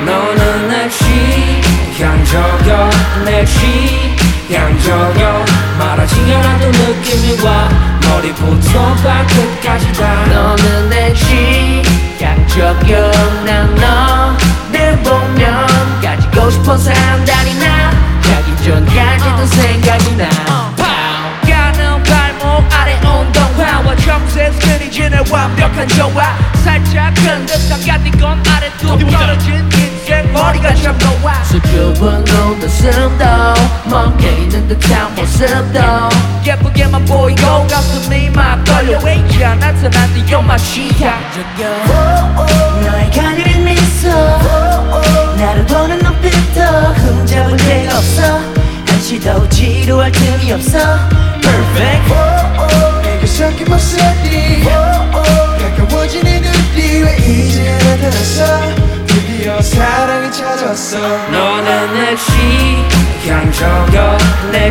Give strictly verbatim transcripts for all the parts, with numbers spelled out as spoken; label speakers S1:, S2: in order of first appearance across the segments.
S1: 너는 내 취향저격 내 취향저격 말하지 않아도 느낌이 와 머리부터 발끝까지 다
S2: 너는 내 취향저격 난 너를 보면 가지고 싶어서 한달이 나 자기 전까지도 생각이 나 가는 발목 아래 운동화와 정색 스크리진의 완벽한 조화 살짝 큰 듯한 가디건 아래 뚝 떨어진 인생 머리가 참 좋아 수줍은 눈웃음도 멍해있는 듯한 모습도 예쁘게만 보이고 가슴이 막 떨려 왜 이제 나타난 네 you're my 취향저격
S3: 너의 가녀린 미소 나를 보는 눈빛도 흠잡을 데가 없어 한시도 지루할 틈이 없어 Perfect
S4: 내게 섞인 목소리 가까워지는 눈이 왜 이제 나타났어 드디어 사랑이 찾아왔어
S1: 너는 내 취향저격 내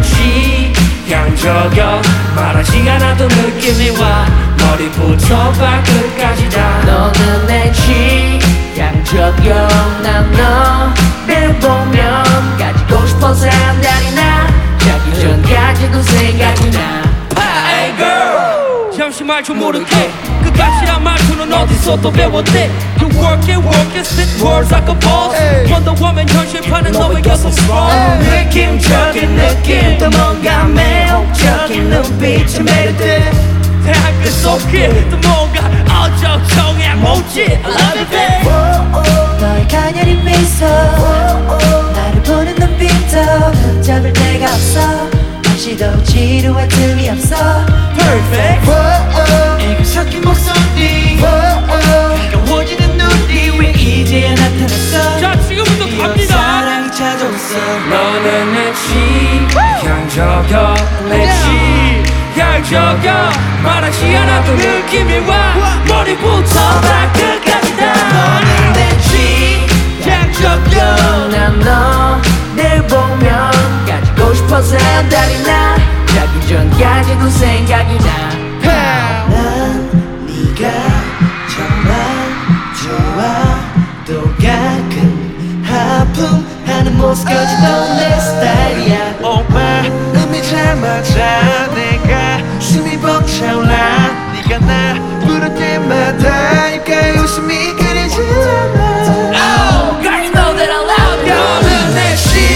S1: 취향저격 말하지 않아도 느낌이 와 머리부터 발끝까지 다
S2: 너는 내 취향저격 난 너를 보면 가지고 싶어서 한달이 나 자기 전까지도 생각이 나
S1: Hey girl 잠시 말 좀 모를게 끝까지란 말투는 어디서 또 배웠대 You work it work it spit words like a boss Wonder Woman 현실판은 너의 곁을 strong
S3: 느낌적인 느낌 또 뭔가 매혹적인 눈빛이 매력돼
S1: 대한글 속에 또 뭔가 어정쩡해 모지 I love it babe
S3: 너의 가녀린 미소 나를 보는 눈빛도 흠잡을 데가 없어 한시도 지루할 틈이 없어
S2: Perfect
S3: 애교 섞인 목소리 가까워지는 눈이 왜 이제야 나타났어
S1: 자 지금부터 갑니다
S3: 사랑이 찾아왔어
S1: 너는 내 취향저격 내 취향저격 말하지 않아도 느낌이 와 머리부터 발끝까지 다
S3: 너는 내
S2: 취향저격 난 너를 보면 가지고 싶어서 한달이 나 자기 전까지도 생각이 나
S3: 난 네가 정말 좋아 또 가끔 하품하는 모습까지도 내 스타일이야
S4: 오빠 음이 잘 맞아 내가 숨이 벅차올라 네가 나 부를 때마다 입가에 웃음이 그려지잖아
S2: Oh, girl, you know that I love you
S4: 너는 내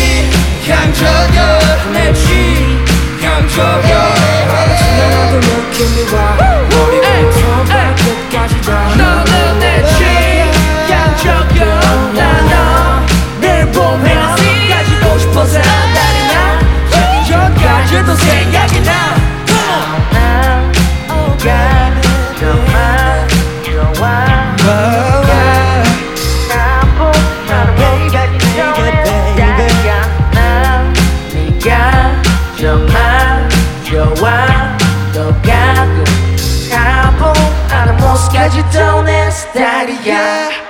S4: 취향저격
S1: 내 취향저격 말하지 않아도 느낌이 와 머리부터 발끝까지 다
S2: 너는 내 취향저격 난 너를 보면 가지고 싶어서 한달이 나 자기 전까지도 생각이 나 오가는 정말 좋아 정말 좋아 또 가끔 가보하는 모습까지도 내 스타일이야